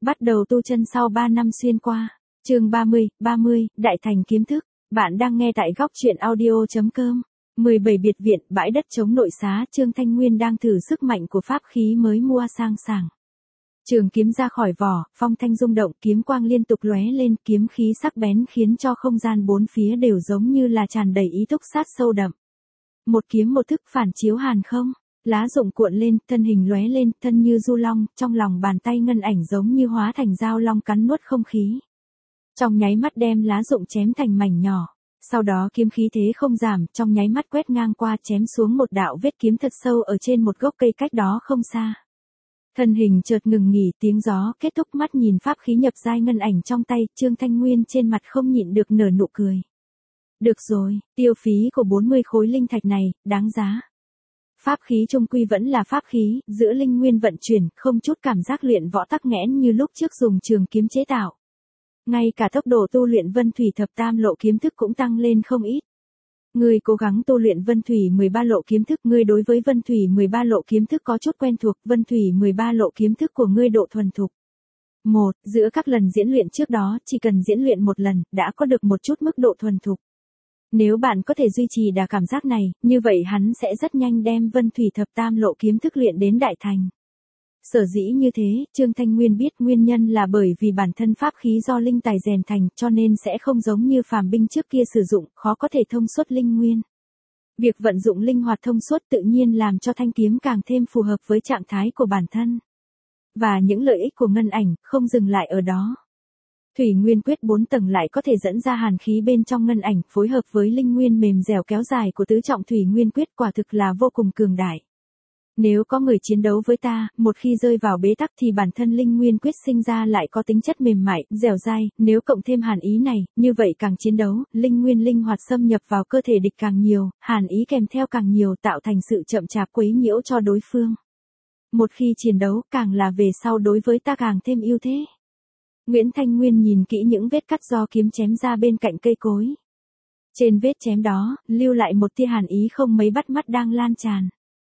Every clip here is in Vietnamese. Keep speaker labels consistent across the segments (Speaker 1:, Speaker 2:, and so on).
Speaker 1: Bắt đầu tu chân sau 3 năm xuyên qua. Chương 30, Đại thành kiếm thức. Bạn đang nghe tại góc truyện audio.com. 17 biệt viện, bãi đất chống nội xá, Trương Thanh Nguyên đang thử sức mạnh của pháp khí mới mua sang sảng. Trường kiếm ra khỏi vỏ, phong thanh rung động, kiếm quang liên tục lóe lên, kiếm khí sắc bén khiến cho không gian bốn phía đều giống như là tràn đầy ý túc sát sâu đậm. Một kiếm một thức phản chiếu hàn không. Lá rụng cuộn lên, thân hình lóe lên, thân như du long, trong lòng bàn tay ngân ảnh giống như hóa thành dao long cắn nuốt không khí. Trong nháy mắt đem lá rụng chém thành mảnh nhỏ. Sau đó kiếm khí thế không giảm, trong nháy mắt quét ngang qua chém xuống một đạo vết kiếm thật sâu ở trên một gốc cây cách đó không xa. Thân hình chợt ngừng nghỉ, tiếng gió kết thúc, mắt nhìn pháp khí nhập giai ngân ảnh trong tay, Trương Thanh Nguyên trên mặt không nhịn được nở nụ cười. Được rồi, tiêu phí của 40 khối linh thạch này, đáng giá. Pháp khí chung quy vẫn là pháp khí, giữa linh nguyên vận chuyển, không chút cảm giác luyện võ tắc nghẽn như lúc trước dùng trường kiếm chế tạo. Ngay cả tốc độ tu luyện Vân Thủy Thập Tam Lộ kiếm thức cũng tăng lên không ít. Ngươi cố gắng tu luyện Vân Thủy 13 lộ kiếm thức, ngươi đối với Vân Thủy 13 lộ kiếm thức có chút quen thuộc, Vân Thủy 13 lộ kiếm thức của ngươi độ thuần thục. 1. Giữa các lần diễn luyện trước đó, chỉ cần diễn luyện một lần, đã có được một chút mức độ thuần thục. Nếu bạn có thể duy trì đà cảm giác này, như vậy hắn sẽ rất nhanh đem Vân Thủy Thập Tam Lộ kiếm thức luyện đến đại thành. Sở dĩ như thế, Trương Thanh Nguyên biết nguyên nhân là bởi vì bản thân pháp khí do linh tài rèn thành, cho nên sẽ không giống như phàm binh trước kia sử dụng, khó có thể thông suốt linh nguyên. Việc vận dụng linh hoạt thông suốt tự nhiên làm cho thanh kiếm càng thêm phù hợp với trạng thái của bản thân. Và những lợi ích của ngân ảnh, không dừng lại ở đó. Thủy Nguyên Quyết 4 tầng lại có thể dẫn ra hàn khí bên trong ngân ảnh, phối hợp với linh nguyên mềm dẻo kéo dài của tứ trọng Thủy Nguyên Quyết, quả thực là vô cùng cường đại. Nếu có người chiến đấu với ta, một khi rơi vào bế tắc thì bản thân linh nguyên quyết sinh ra lại có tính chất mềm mại, dẻo dai, nếu cộng thêm hàn ý này, như vậy càng chiến đấu, linh nguyên linh hoạt xâm nhập vào cơ thể địch càng nhiều, hàn ý kèm theo càng nhiều, tạo thành sự chậm chạp quấy nhiễu cho đối phương. Một khi chiến đấu, càng là về sau đối với ta càng thêm ưu thế. Nguyễn Thanh Nguyên nhìn kỹ những vết cắt do kiếm chém ra bên cạnh cây cối. Trên vết chém đó, lưu lại một tia hàn ý không mấy bắt mắt đang lan tràn.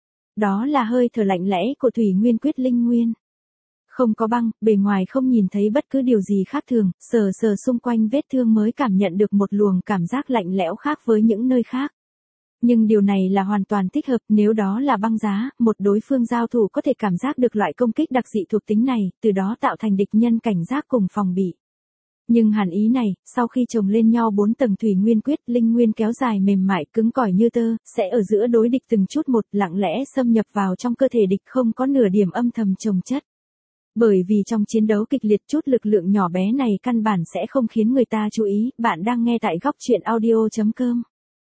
Speaker 1: Đó là hơi thở lạnh lẽ của Thủy Nguyên Quyết linh nguyên. Không có băng, bề ngoài không nhìn thấy bất cứ điều gì khác thường, sờ sờ xung quanh vết thương mới cảm nhận được một luồng cảm giác lạnh lẽo khác với những nơi khác. Nhưng điều này là hoàn toàn thích hợp, nếu đó là băng giá, một đối phương giao thủ có thể cảm giác được loại công kích đặc dị thuộc tính này, từ đó tạo thành địch nhân cảnh giác cùng phòng bị. Nhưng hàn ý này, sau khi chồng lên nhau 4 tầng Thủy Nguyên Quyết, linh nguyên kéo dài mềm mại cứng cỏi như tơ, sẽ ở giữa đối địch từng chút một, lặng lẽ xâm nhập vào trong cơ thể địch, không có nửa điểm âm thầm chồng chất. Bởi vì trong chiến đấu kịch liệt, chút lực lượng nhỏ bé này căn bản sẽ không khiến người ta chú ý. Bạn đang nghe tại góc truyện audio.com.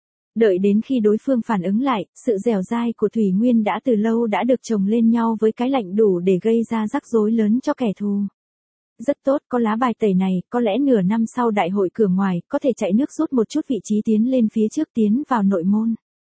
Speaker 1: Đợi đến khi đối phương phản ứng lại, sự dẻo dai của Thủy Nguyên đã từ lâu đã được chồng lên nhau với cái lạnh đủ để gây ra rắc rối lớn cho kẻ thù. Rất tốt, có lá bài tẩy này, có lẽ nửa năm sau đại hội cửa ngoài, có thể chạy nước rút một chút vị trí tiến lên phía trước, tiến vào nội môn.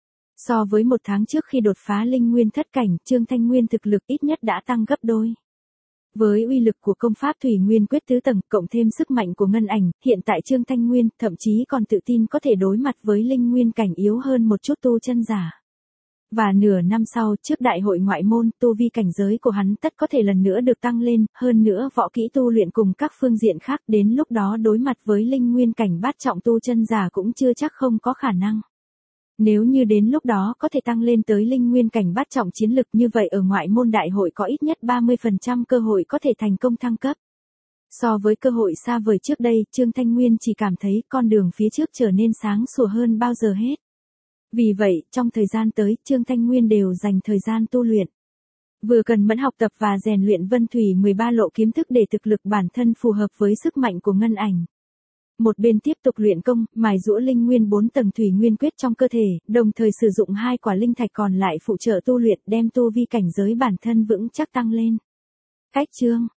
Speaker 1: So với một tháng trước khi đột phá linh nguyên thất cảnh, Trương Thanh Nguyên thực lực ít nhất đã tăng gấp đôi. Với uy lực của công pháp Thủy Nguyên Quyết tứ tầng, cộng thêm sức mạnh của ngân ảnh, hiện tại Trương Thanh Nguyên thậm chí còn tự tin có thể đối mặt với linh nguyên cảnh yếu hơn một chút tu chân giả. Và nửa năm sau, trước đại hội ngoại môn, tu vi cảnh giới của hắn tất có thể lần nữa được tăng lên, hơn nữa võ kỹ tu luyện cùng các phương diện khác, đến lúc đó đối mặt với linh nguyên cảnh bát trọng tu chân giả cũng chưa chắc không có khả năng. Nếu như đến lúc đó có thể tăng lên tới linh nguyên cảnh bát trọng chiến lực, như vậy ở ngoại môn đại hội có ít nhất 30% cơ hội có thể thành công thăng cấp. So với cơ hội xa vời trước đây, Trương Thanh Nguyên chỉ cảm thấy con đường phía trước trở nên sáng sủa hơn bao giờ hết. Vì vậy, trong thời gian tới, Trương Thanh Nguyên đều dành thời gian tu luyện. Vừa cần mẫn học tập và rèn luyện Vân Thủy 13 lộ kiếm thức để thực lực bản thân phù hợp với sức mạnh của ngân ảnh. Một bên tiếp tục luyện công, mài giũa linh nguyên 4 tầng Thủy Nguyên Quyết trong cơ thể, đồng thời sử dụng 2 quả linh thạch còn lại phụ trợ tu luyện, đem tu vi cảnh giới bản thân vững chắc tăng lên. Cách chương